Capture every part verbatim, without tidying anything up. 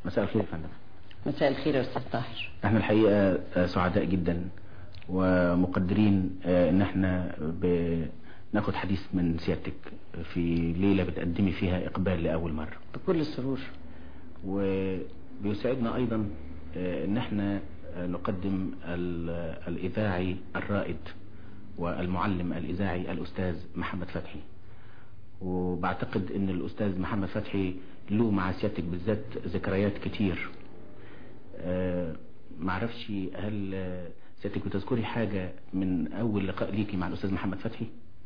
مساء الخير يا فندم. مساء الخير يا استاذ طاهر. احنا الحقيقه سعداء جدا ومقدرين ان احنا بناخد حديث من سيادتك في ليله بتقدمي فيها اقبال لاول مره. بكل سرور. وبيسعدنا ايضا ان احنا نقدم الاذاعي الرائد والمعلم الاذاعي الاستاذ محمد فتحي. وبعتقد ان الاستاذ محمد فتحي له مع سيادتك بالذات ذكريات كتير. أه معرفش هل سيادتك بتذكري حاجة من اول لقاء ليكي مع الاستاذ محمد فتحي؟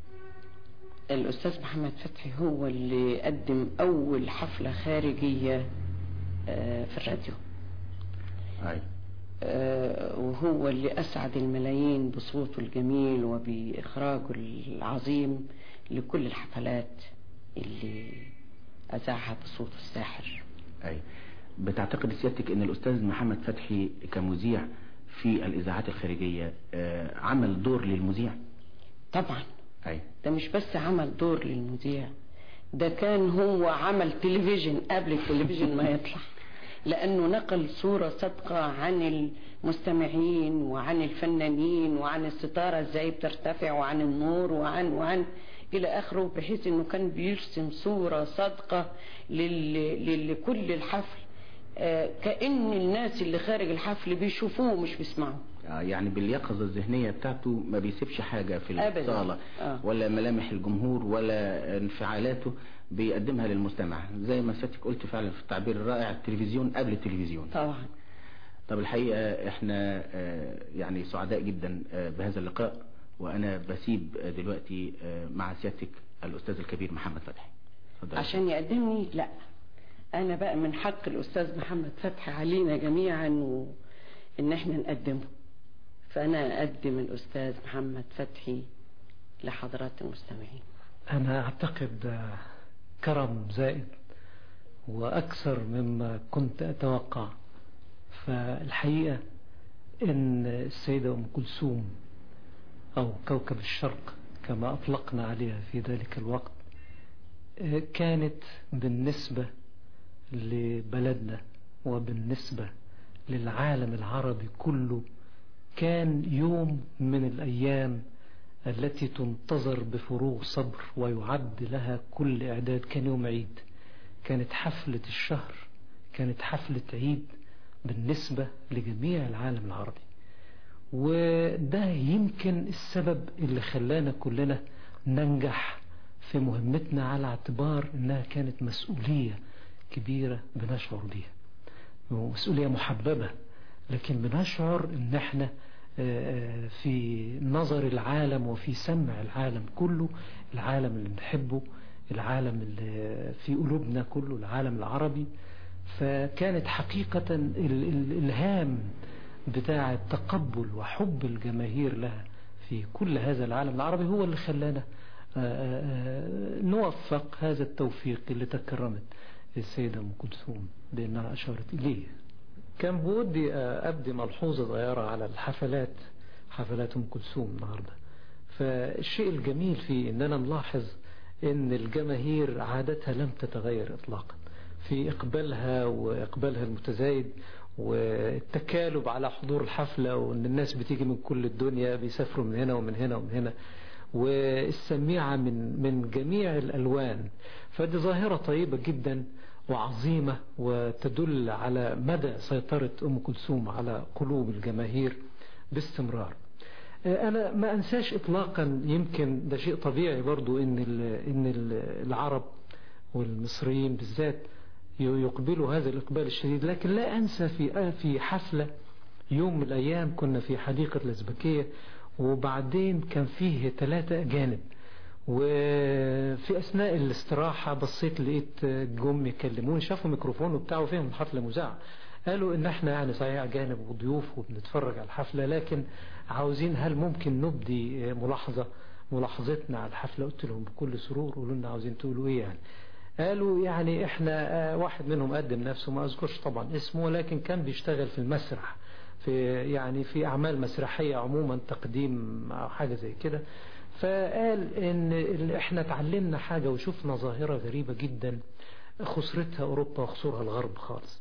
الاستاذ محمد فتحي هو اللي قدم اول حفلة خارجية أه في الراديو. أي. أه وهو اللي اسعد الملايين بصوته الجميل وباخراجه العظيم لكل الحفلات اللي اذاعها بصوته الساحر. اي. بتعتقد سيادتك ان الاستاذ محمد فتحي كمذيع في الاذاعات الخارجية عمل دور للمذيع؟ طبعا. اي. ده مش بس عمل دور للمذيع، ده كان هو عمل تلفزيون قبل التلفزيون ما يطلع، لانه نقل صورة صادقة عن المستمعين وعن الفنانين وعن الستارة ازاي بترتفع وعن النور وعن وعن الى اخره، بحيث انه كان بيرسم صورة صادقة لكل الحفل، آه كأن الناس اللي خارج الحفل بيشوفوه مش بيسمعوه. آه يعني باليقظة الذهنية بتاعته ما بيسيبش حاجة في الصالة آه. ولا ملامح الجمهور ولا انفعالاته بيقدمها للمستمع، زي ما سيادتك قلت فعلا في التعبير الرائع، التلفزيون قبل التلفزيون. طبعا. طب الحقيقة احنا آه يعني سعداء جدا آه بهذا اللقاء، وانا بسيب دلوقتي مع سيادتك الاستاذ الكبير محمد فتحي. عشان يقدمني؟ لا، انا بقى من حق الاستاذ محمد فتحي علينا جميعا وان احنا نقدمه، فانا اقدم الاستاذ محمد فتحي لحضرات المستمعين. انا اعتقد كرم زائد واكثر مما كنت اتوقع. فالحقيقة ان السيدة ام كلثوم أو كوكب الشرق كما أطلقنا عليها في ذلك الوقت كانت بالنسبة لبلدنا وبالنسبة للعالم العربي كله كان يوم من الأيام التي تنتظر بفروغ صبر ويعد لها كل إعداد. كان يوم عيد، كانت حفلة الشهر، كانت حفلة عيد بالنسبة لجميع العالم العربي. وده يمكن السبب اللي خلانا كلنا ننجح في مهمتنا، على اعتبار انها كانت مسؤولية كبيرة بنشعر بيها، مسؤولية محببة، لكن بنشعر ان احنا في نظر العالم وفي سمع العالم كله، العالم اللي بنحبه، العالم اللي في قلوبنا كله، العالم العربي. فكانت حقيقة الالهام بتاع التقبل وحب الجماهير لها في كل هذا العالم العربي هو اللي خلانا نوفق هذا التوفيق اللي تكرمت السيدة أم كلثوم بأنها أشارت إليه. كان بودي أبدي ملحوظة صغيرة على الحفلات، حفلات أم كلثوم النهاردة. فالشيء الجميل فيه أننا نلاحظ أن الجماهير عادتها لم تتغير إطلاقا في إقبالها وإقبالها المتزايد والتكالب على حضور الحفلة، وأن الناس بتيجي من كل الدنيا، بيسافروا من هنا ومن هنا ومن هنا، والسميعة من من جميع الألوان. فدي ظاهرة طيبة جدا وعظيمة وتدل على مدى سيطرة أم كلثوم على قلوب الجماهير باستمرار. أنا ما أنساش إطلاقا، يمكن ده شيء طبيعي برضو، إن إن العرب والمصريين بالذات يقبلوا هذا الإقبال الشديد، لكن لا أنسى في في حفلة يوم من الأيام كنا في حديقة الأزبكية، وبعدين كان فيه ثلاثة أجانب، وفي أثناء الاستراحة بصيت لقيت جم يكلموني، شافوا ميكروفون وبتاعه فيهم الحفلة مذاعة، قالوا إن احنا يعني صحيح أجانب وضيوف وبنتفرج على الحفلة، لكن عاوزين هل ممكن نبدي ملاحظة ملاحظتنا على الحفلة؟ قلت لهم بكل سرور، قولوا لنا عاوزين تقولوا إيه يعني. قالوا يعني احنا، واحد منهم قدم نفسه، ما اذكرش طبعا اسمه، لكن كان بيشتغل في المسرح، في يعني في اعمال مسرحية عموما، تقديم او حاجة زي كده. فقال ان احنا تعلمنا حاجة وشفنا ظاهرة غريبة جدا خسرتها اوروبا وخسرها الغرب خالص.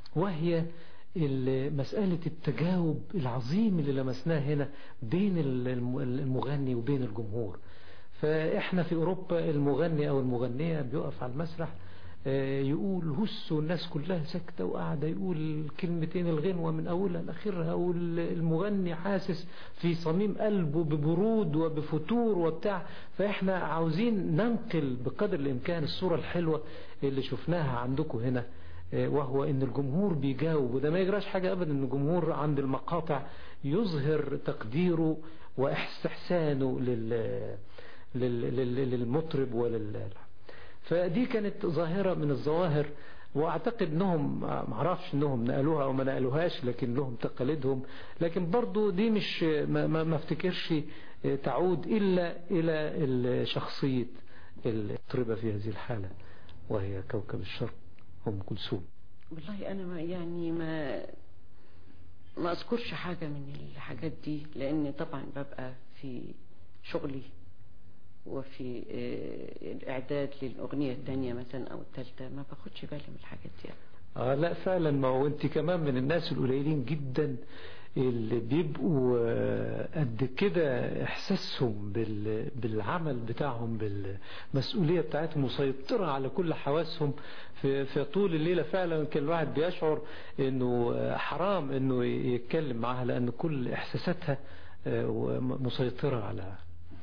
وهي مسألة التجاوب العظيم اللي لمسناه هنا بين المغني وبين الجمهور. فإحنا في أوروبا المغني أو المغنية بيقف على المسرح يقول هس والناس كلها ساكتة وقاعدة يقول كلمتين الغنوة من أولها لآخرها، والمغني حاسس في صميم قلبه ببرود وبفتور وبتاع. فإحنا عاوزين ننقل بقدر الإمكان الصورة الحلوة اللي شفناها عندكم هنا، وهو ان الجمهور بيجاوب. وده ما يجراش حاجة ابدا ان الجمهور عند المقاطع يظهر تقديره واستحسانه لل للمطرب ولل فدي كانت ظاهرة من الظواهر، واعتقد انهم معرفش انهم نقلوها او ما نقلوهاش، لكن لهم تقاليدهم. لكن برضو دي مش ما, ما افتكرش تعود الا الى شخصية المطربة في هذه الحالة، وهي كوكب الشرق أم كلثوم. والله أنا ما يعني ما ما أذكرش حاجة من الحاجات دي، لأن طبعا ببقى في شغلي وفي الإعداد للأغنية الثانية مثلا أو الثالثة، ما باخدش بالي من الحاجات دي. آه لا فعلا، ما هو أنت كمان من الناس القليلين جدا اللي بيبقوا قد كده إحساسهم بالعمل بتاعهم، بالمسؤولية بتاعتهم مسيطرة على كل حواسهم في, في طول الليلة. فعلا كان الواحد بيشعر إنه حرام إنه يتكلم معها، لأن كل إحساساتها مسيطرة على.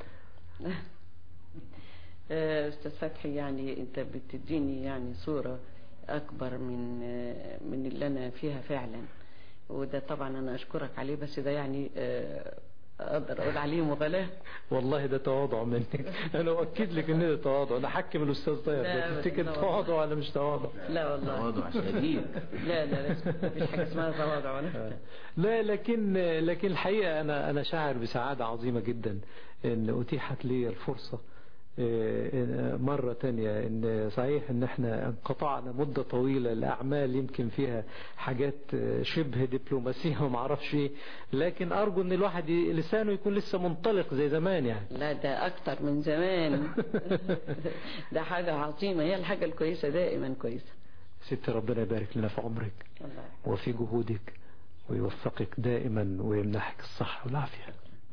أستاذ فتحي، يعني أنت بتديني يعني صورة أكبر من من اللي أنا فيها فعلا، وده طبعا أنا أشكرك عليه، بس ده يعني أقدر أقول عليه مغالاة. والله ده تواضع منك. أنا أؤكد لك إن ده تواضع. أنا حكم الأستاذ طيب ده تفتكر تواضع ولا مش تواضع؟ لا والله تواضع شديد. لا لا مفيش حاجة اسمها تواضع ولا. لا لكن لكن الحقيقة أنا أنا شاعر بسعادة عظيمة جدا إن أتيحت لي الفرصة مرة تانية. ان صحيح ان احنا انقطعنا مدة طويلة، الاعمال يمكن فيها حاجات شبه دبلوماسية وما اعرفش ايه، لكن ارجو ان الواحد لسانه يكون لسه منطلق زي زمان يعني. لا ده اكتر من زمان. ده حاجة عظيمة، هي الحاجة الكويسة دائما كويسة. ست ربنا يبارك لنا في عمرك وفي جهودك ويوفقك دائما ويمنحك الصحة والعافية.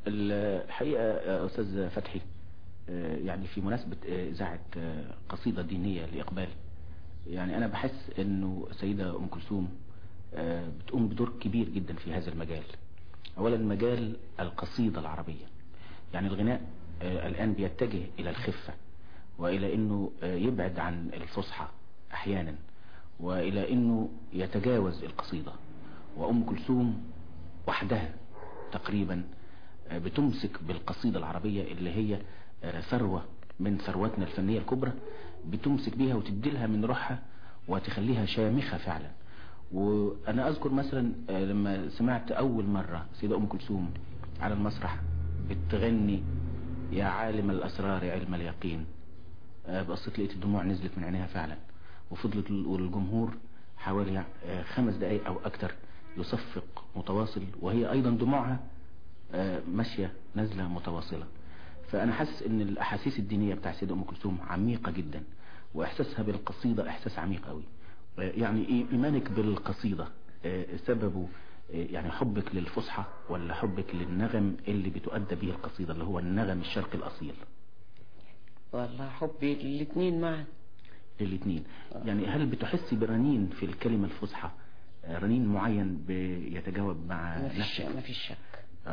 الحقيقة أستاذ فتحي، يعني في مناسبة إذاعة قصيدة دينية لإقبال، يعني أنا بحس أنه السيدة أم كلثوم بتقوم بدور كبير جدا في هذا المجال. أولا مجال القصيدة العربية، يعني الغناء الآن بيتجه إلى الخفة وإلى أنه يبعد عن الفصحى أحيانا وإلى أنه يتجاوز القصيدة، وأم كلثوم وحدها تقريبا بتمسك بالقصيدة العربية اللي هي ثروة من ثروتنا الفنية الكبرى، بتمسك بيها وتديلها من روحها وتخليها شامخة فعلا. وأنا أذكر مثلا لما سمعت أول مرة سيدة أم كلثوم على المسرح بتغني يا عالم الأسرار علم اليقين، بقصت لقيت الدموع نزلت من عينيها فعلا، وفضلت الجمهور حوالي خمس دقايق أو أكتر يصفق متواصل، وهي أيضا دموعها ماشية نزلة متواصلة. فأنا حاسس ان الأحاسيس الدينية بتاع سيدة أم كلثوم عميقة جدا، وإحساسها بالقصيدة إحساس عميق قوي. يعني إيمانك بالقصيدة سببه يعني حبك للفصحى ولا حبك للنغم اللي بتؤدى به القصيدة اللي هو النغم الشرقي الأصيل؟ والله حبي للاثنين معا. للاثنين. يعني هل بتحسي برنين في الكلمة الفصحى، رنين معين بيتجاوب مع نفسك؟ ما فيش شك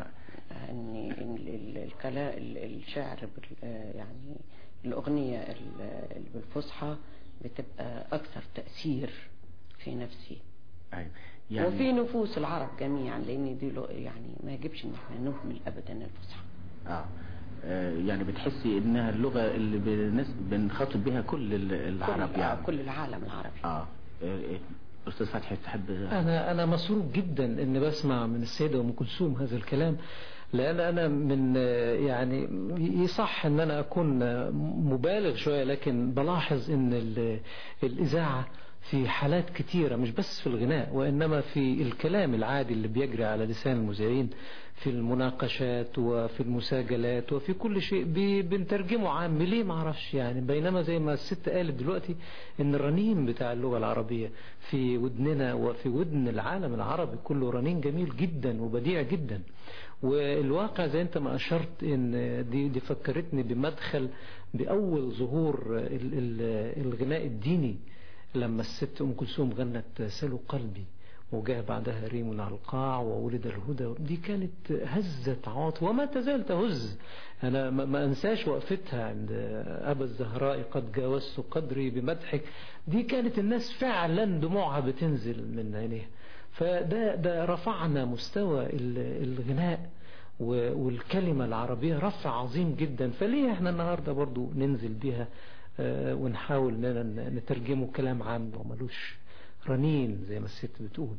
ان الكلام الشعر يعني الأغنية بالفصحى بتبقى أكثر تأثير في نفسي. أيوة. يعني وفي نفوس العرب جميعا، لأن دي يعني ما يجبش ان احنا نهمل أبدا الفصحى. آه. يعني بتحسي انها اللغة اللي بنخاطب بها كل العرب، كل يعني كل العالم العربي. اه أستاذ فتحي تحب؟ أنا أنا مسرور جدا إن بسمع من السيدة أم كلثوم هذا الكلام، لأن أنا من يعني يصح إن أنا أكون مبالغ شوية، لكن بلاحظ إن الإذاعة في حالات كتيرة، مش بس في الغناء وإنما في الكلام العادي اللي بيجري على لسان المذيعين في المناقشات وفي المساجلات وفي كل شيء بنترجمه عام. ليه ما اعرفش يعني. بينما زي ما الست قالت دلوقتي ان الرنين بتاع اللغة العربية في ودننا وفي ودن العالم العربي كله رنين جميل جدا وبديع جدا. والواقع زي انت ما اشرت ان دي, دي فكرتني بمدخل باول ظهور الغناء الديني لما الست ام كلثوم غنت سلوا قلبي وجاء بعدها ريم على القاع وولد الهدى. دي كانت هزت عواطف وما تزال تهز. أنا ما أنساش وقفتها عند أبا الزهراء قد جاوزت قدري بمدحك. دي كانت الناس فعلا دموعها بتنزل من عينيها. فده ده رفعنا مستوى الغناء والكلمة العربية رفع عظيم جدا. فليه احنا النهاردة برضو ننزل بها ونحاول نترجمه كلام عام وملوش رنين زي ما الست بتقول.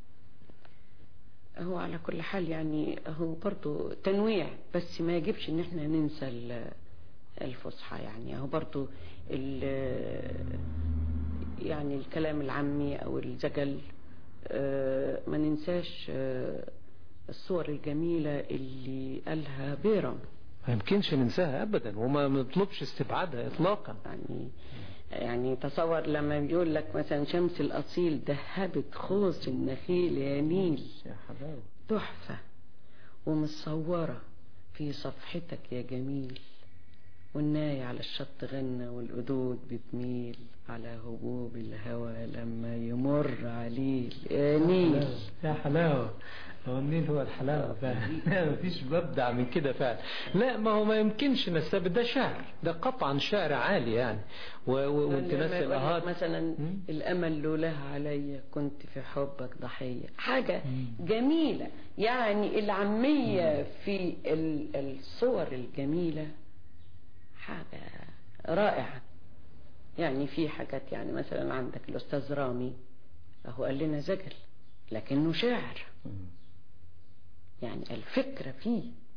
هو على كل حال يعني هو برضو تنويع، بس ما يجبش ان احنا ننسى الفصحى. يعني هو برضو يعني الكلام العامي او الزجل ما ننساش الصور الجميلة اللي قالها بيرم، ما يمكنش ننساها ابدا وما نطلبش استبعادها اطلاقا. يعني يعني تصور لما بيقول لك مثلا شمس الأصيل ذهبت خوص النخيل يا نيل، تحفة ومتصورة في صفحتك يا جميل، والناي على الشط غنى والقدود بتميل على هبوب الهوى لما يمر عليل يا نيل. يا حلاوة، هو النيل هو الحلاوة فعلا. مفيش مبدع من كده فعلا. لا ما هو ما يمكنش نستبد، ده شعر، ده قطعا شعر عالي يعني. وانت ناسي الاهات مثلا م? الامل لوله عليا كنت في حبك ضحية، حاجة م? جميلة. يعني العامية م? في الصور الجميلة حاجة رائعة. يعني في حاجات يعني مثلا عندك الأستاذ رامي هو قال لنا زجل لكنه شعر. يعني الفكرة فيه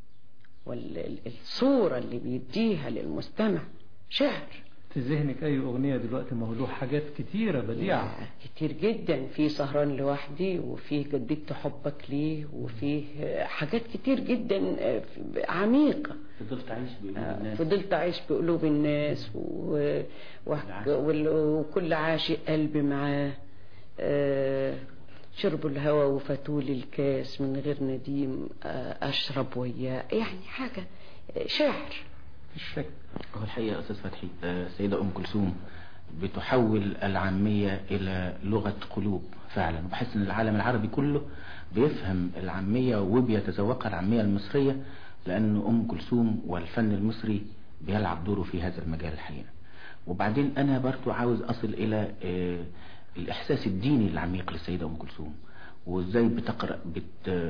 والصورة اللي بيديها للمستمع شعر. في ذهنك أي أغنية دلوقتي؟ ما هو له حاجات كتيرة بديعة كتير جدا. في سهران لوحدي، وفيه جددت حبك ليه، وفيه حاجات كتير جدا عميقة. فضلت عايش بقلوب الناس فضلت عايش بقلوب الناس و... و... وكل عاشق قلبي معاه. أه... شرب الهوى وفتول الكاس من غير نديم أشرب وياه. يعني حاجة شعر في الشك. هو الحقيقة أستاذ فتحي السيدة أم كلثوم بتحول العامية إلى لغة قلوب فعلا. وبحس أن العالم العربي كله بيفهم العامية وبيتذوقها العامية المصرية، لأن أم كلثوم والفن المصري بيلعب دوره في هذا المجال الحقيقة. وبعدين أنا برضو عاوز أصل إلى الإحساس الديني العميق للسيدة أم كلثوم، وإزاي بتقرأ بت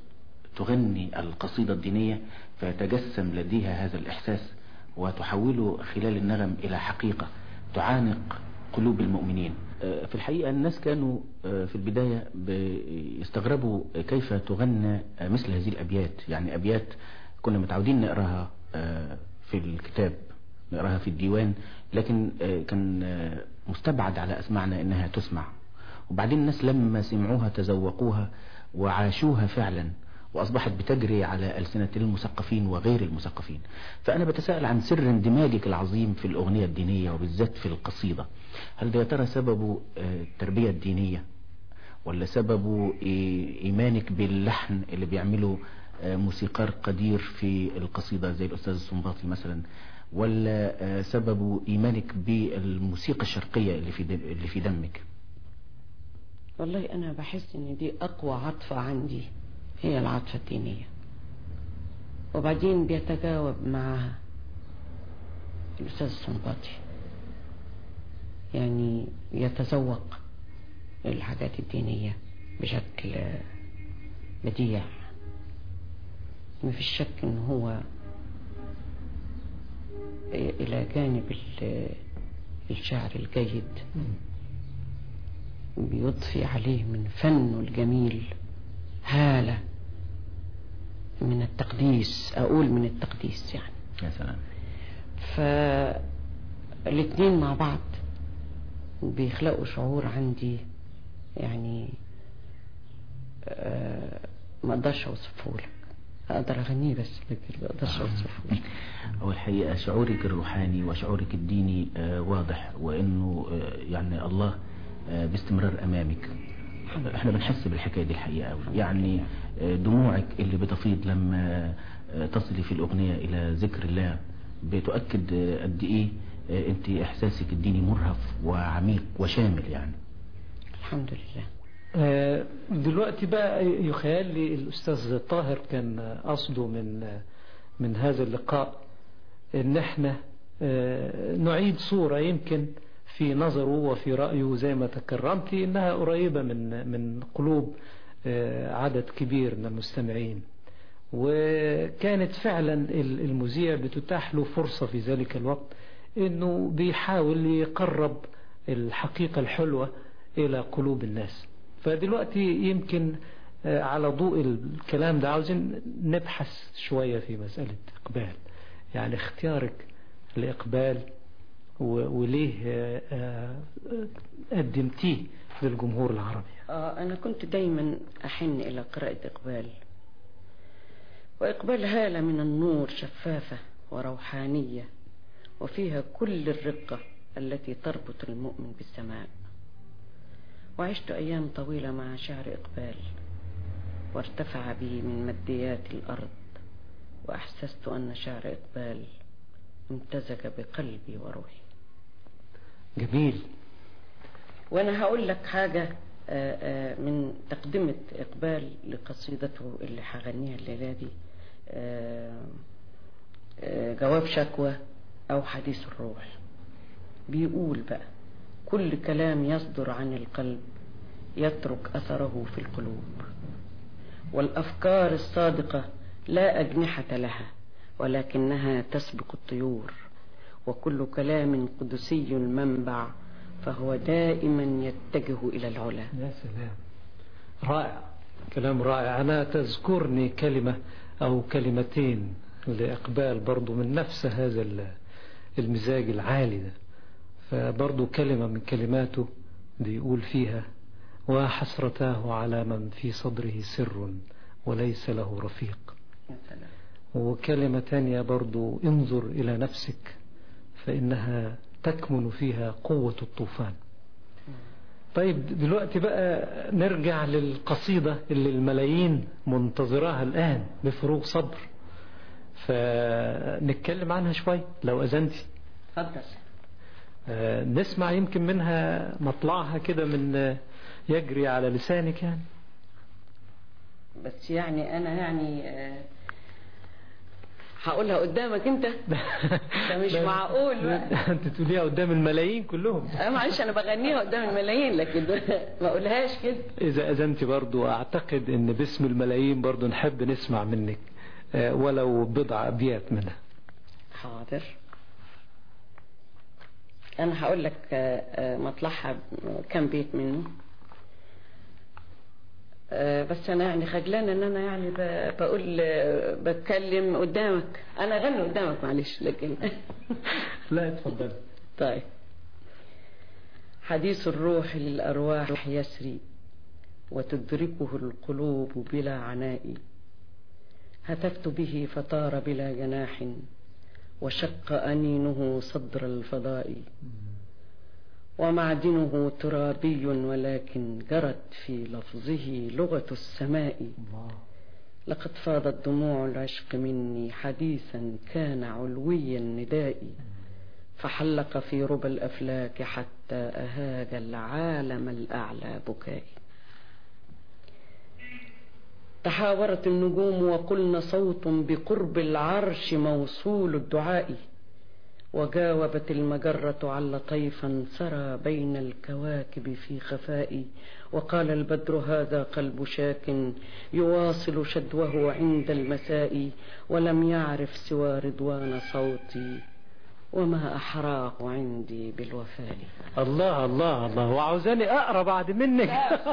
بتغني القصيدة الدينية فيتجسم لديها هذا الإحساس وتحوله خلال النغم إلى حقيقة تعانق قلوب المؤمنين. في الحقيقة الناس كانوا في البداية يستغربوا كيف تغنى مثل هذه الأبيات. يعني أبيات كنا متعودين نقراها في الكتاب، نقراها في الديوان، لكن كان مستبعد على أسمعنا إنها تسمع. وبعدين الناس لما سمعوها تذوقوها وعاشوها فعلا، وأصبحت بتجري على ألسنة المثقفين وغير المثقفين. فأنا بتساءل عن سر اندماجك العظيم في الأغنية الدينية وبالذات في القصيدة. هل ده يا ترى سببه التربية الدينية، ولا سببه إيمانك باللحن اللي بيعمله موسيقار قدير في القصيدة زي الأستاذ السنباطي مثلا، ولا سببه إيمانك بالموسيقى الشرقية اللي في اللي في دمك؟ والله أنا بحس إن دي أقوى عاطفة عندي هي العاطفة الدينية، وبعدين بيتجاوب معها الأستاذ السنباطي، يعني يتذوق الحاجات الدينية بشكل بديع. ما في شك إن هو إلى جانب الشعر الجيد بيضفي عليه من فنه الجميل هالة من التقديس، أقول من التقديس يعني. يا سلام. فالاثنين مع بعض بيخلقوا شعور عندي يعني آه ما اقدرش اوصفه لك، اقدر اغنيه بس لكن ما اقدرش اوصفه لك. هو الحقيقة شعورك الروحاني وشعورك الديني آه واضح، وانه آه يعني الله آه باستمرار امامك. احنا بنحس بالحكاية دي الحقيقة أوي. يعني آه دموعك اللي بتفيض لما آه تصلي في الاغنية الى ذكر الله بتؤكد آه قد ايه آه انت احساسك الديني مرهف وعميق وشامل يعني. الحمد لله. دلوقتي بقى يخيل لي الأستاذ طاهر كان قصده من من هذا اللقاء ان احنا نعيد صورة يمكن في نظره وفي رأيه زي ما تكرمتي انها قريبة من من قلوب عدد كبير من المستمعين، وكانت فعلا المذيع بتتاح له فرصة في ذلك الوقت انه بيحاول يقرب الحقيقة الحلوة الى قلوب الناس. فدلوقتي يمكن على ضوء الكلام ده عاوزين نبحث شوية في مسألة إقبال، يعني اختيارك لإقبال وليه قدمتيه للجمهور العربي. آه أنا كنت دايما أحن إلى قراءة إقبال، وإقبال هالة من النور شفافة وروحانية وفيها كل الرقة التي تربط المؤمن بالسماء. وعشت أيام طويلة مع شعر إقبال وارتفع بي من مديات الأرض، وأحسست أن شعر إقبال امتزج بقلبي وروحي. جميل. وأنا هقول لك حاجة من تقدمة إقبال لقصيدته اللي هغنيها الليلة دي، جواب شكوى أو حديث الروح. بيقول بقى: كل كلام يصدر عن القلب يترك أثره في القلوب، والأفكار الصادقة لا أجنحة لها ولكنها تسبق الطيور، وكل كلام قدسي المنبع فهو دائما يتجه إلى العلا. يا سلام، رائع، كلام رائع. أنا تذكرني كلمة أو كلمتين لإقبال برضو من نفس هذا المزاج العالي ده، فبرضو كلمة من كلماته بيقول فيها: وحسرتاه على من في صدره سر وليس له رفيق. وكلمة تانية برضو: انظر إلى نفسك فإنها تكمن فيها قوة الطوفان. طيب دلوقتي بقى نرجع للقصيدة اللي الملايين منتظراها الآن بفروغ صبر، فنتكلم عنها شوي لو أذنتي. تفضل. نسمع يمكن منها مطلعها كده من يجري على لسانك يعني. بس يعني أنا يعني هقولها قدامك انت. ده مش معقول بقى. انت تقوليها قدام الملايين كلهم. اه معلش، انا بغنيها قدام الملايين لكن ما اقولهاش كده. اذا اذنتي برضو اعتقد ان باسم الملايين برضو نحب نسمع منك ولو بضع ابيات منها. حاضر. انا هقول لك مطلعها كم بيت منه، بس انا يعني خجلانه ان انا يعني بقول بتكلم قدامك. انا اغني قدامك معلش لكن لا اتفضل. طيب. حديث الروح للارواح يسري وتدركه القلوب بلا عناء، هتفت به فطار بلا جناح وشق أنينه صدر الفضاء، ومعدنه ترابي ولكن جرت في لفظه لغة السماء. لقد فاضت دموع العشق مني حديثا كان علوي النداء، فحلق في ربى الأفلاك حتى أهاج العالم الأعلى بكائي. تحاورت النجوم وقلن صوت بقرب العرش موصول الدعاء، وجاوبت المجرة على طيفا سرى بين الكواكب في خفاء، وقال البدر هذا قلب شاك يواصل شدوه عند المساء، ولم يعرف سوى رضوان صوتي وما أحراه عندي بالوفاء. الله الله الله، وعاوزاني أقرأ بعد منك.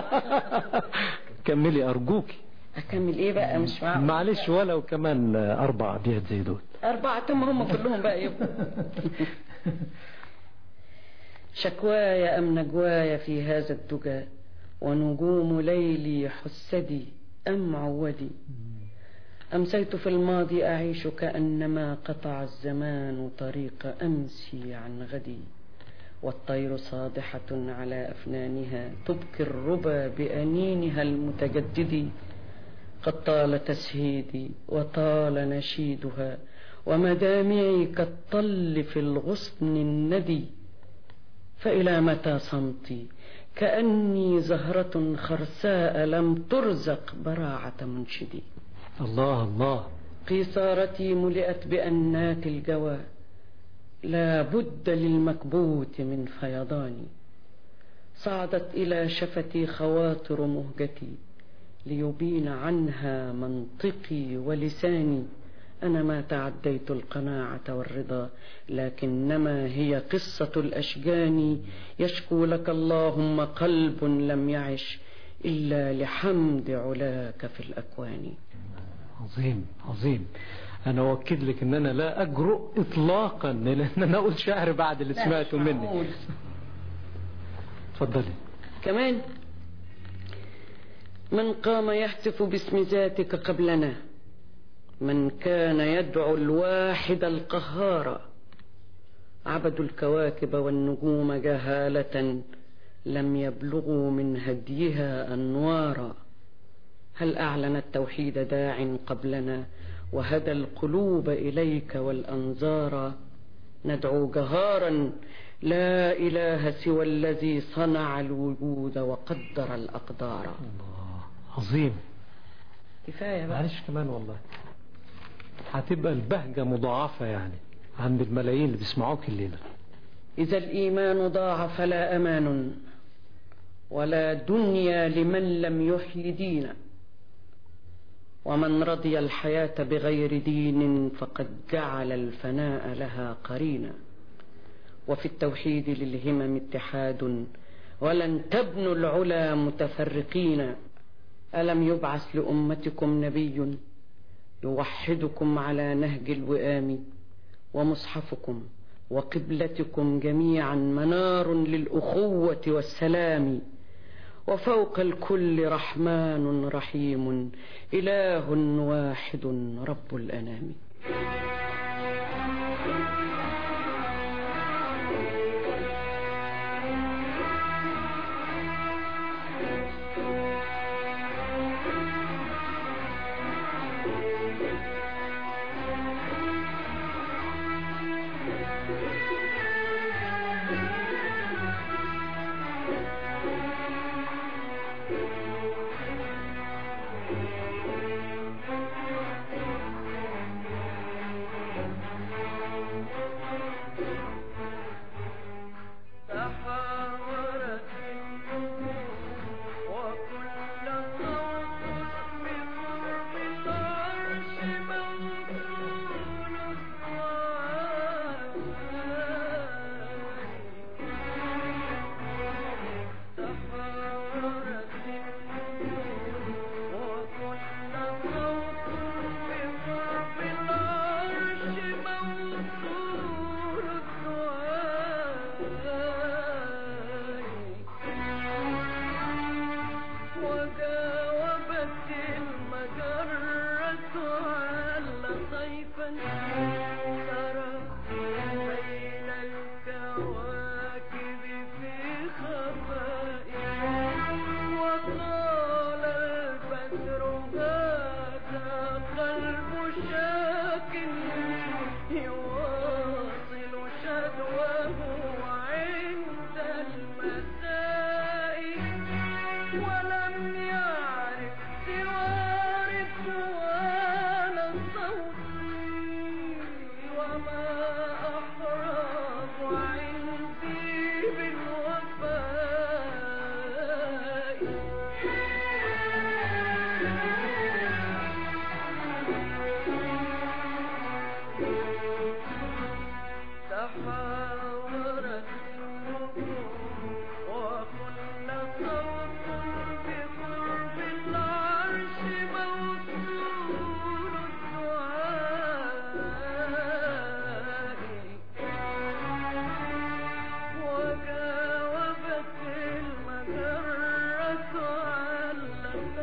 كملي أرجوكي. أكمل إيه بقى؟ مش معقول. معلش ولو كمان أربع أبيات زي دول. أربعة تم هم كلهم بقى يبقوا. شكواي أم نجواي في هذا الدجى، ونجوم ليلي حسدي أم عودي. أمسيت في الماضي أعيش كأنما قطع الزمان طريق أمسي عن غدي، والطير صادحة على أفنانها تبكي الربا بأنينها المتجدد. قد طال تسهيدي وطال نشيدها، ومدامعي كالطل في الغصن الندي. فإلى متى صمتي كأني زهرة خرساء لم ترزق براعة منشدي. الله الله. قيصارتي ملئت بأنات الجوى، لا بد للمكبوت من فيضان. صعدت إلى شفتي خواطر مهجتي، ليبين عنها منطقي ولساني. أنا ما تعديت القناعة والرضا، لكنما هي قصة الأشجان. يشكو لك اللهم قلب لم يعش إلا لحمد علاك في الأكوان. عظيم عظيم. أنا أؤكد لك أن أنا لا أجرؤ إطلاقا لأن أنا أقول شعر بعد اللي سمعته مني. تفضلي. كمان من قام يهتف باسم ذاتك قبلنا، من كان يدعو الواحد القهار. عبدوا الكواكب والنجوم جهالة، لم يبلغوا من هديها أنوارا. هل أعلن التوحيد داع قبلنا، وهدى القلوب إليك والأنظار. ندعو جهارا لا إله سوى الذي صنع الوجود وقدر الأقدار. الله عظيم. كفاية بقى. معلش كمان والله هتبقى البهجة مضاعفة يعني عند الملايين اللي بيسمعوك الليلة. إذا الإيمان ضاع فلا أمان، ولا دنيا لمن لم يحيي دينا. ومن رضي الحياة بغير دين فقد جعل الفناء لها قرينا. وفي التوحيد للهمم اتحاد، ولن تبنوا العلا متفرقين. ألم يبعث لأمتكم نبي يوحدكم على نهج الوئام، ومصحفكم وقبلتكم جميعا منار للأخوة والسلام. وفوق الكل رحمن رحيم، إله واحد رب الأنام.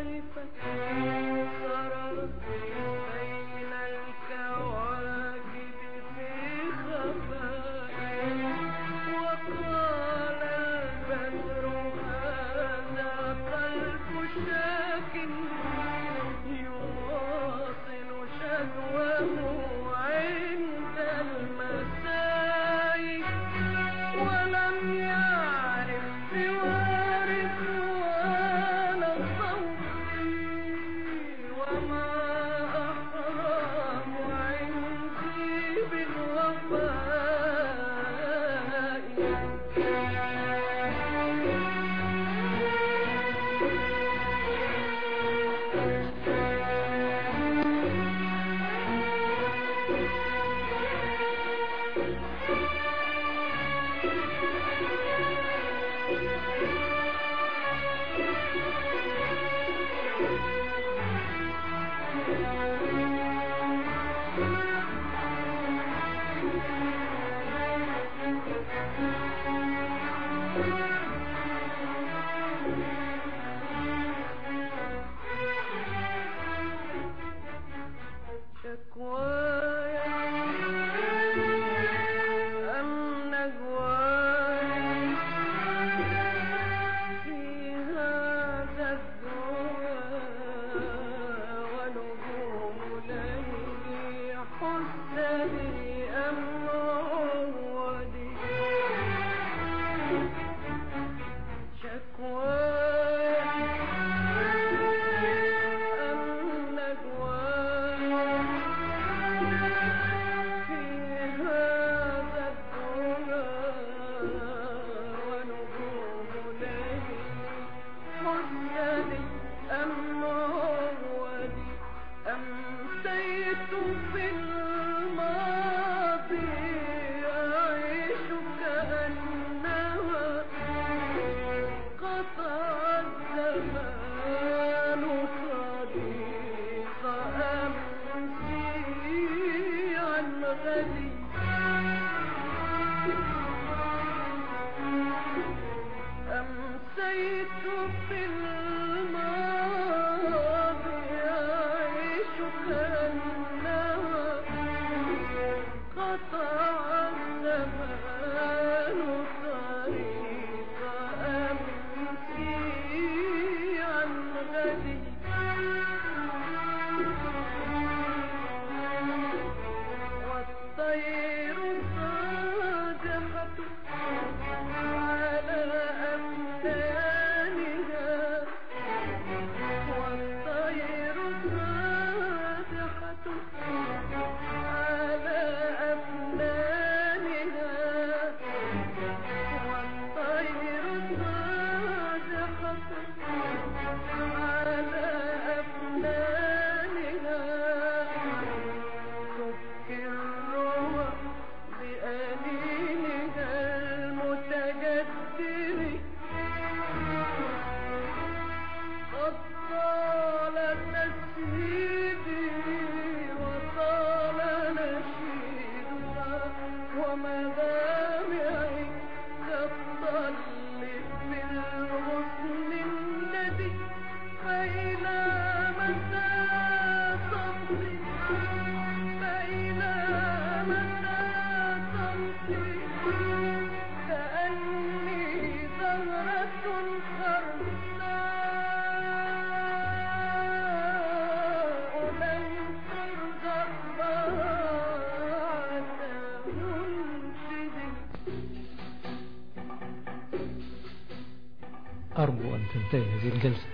أرجو أن تنتهي هذه الجلسة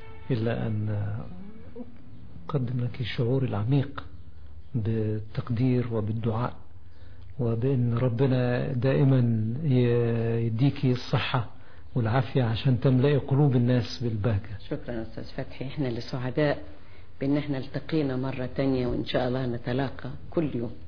إلا أن أقدم لك الشعور العميق بالتقدير وبالدعاء، وبأن ربنا دائما يديك الصحة والعافية عشان تملأ قلوب الناس بالبهجة. شكرا أستاذ فتحي، احنا اللي سعداء بأن احنا التقينا مرة تانية، وإن شاء الله نتلاقى كل يوم.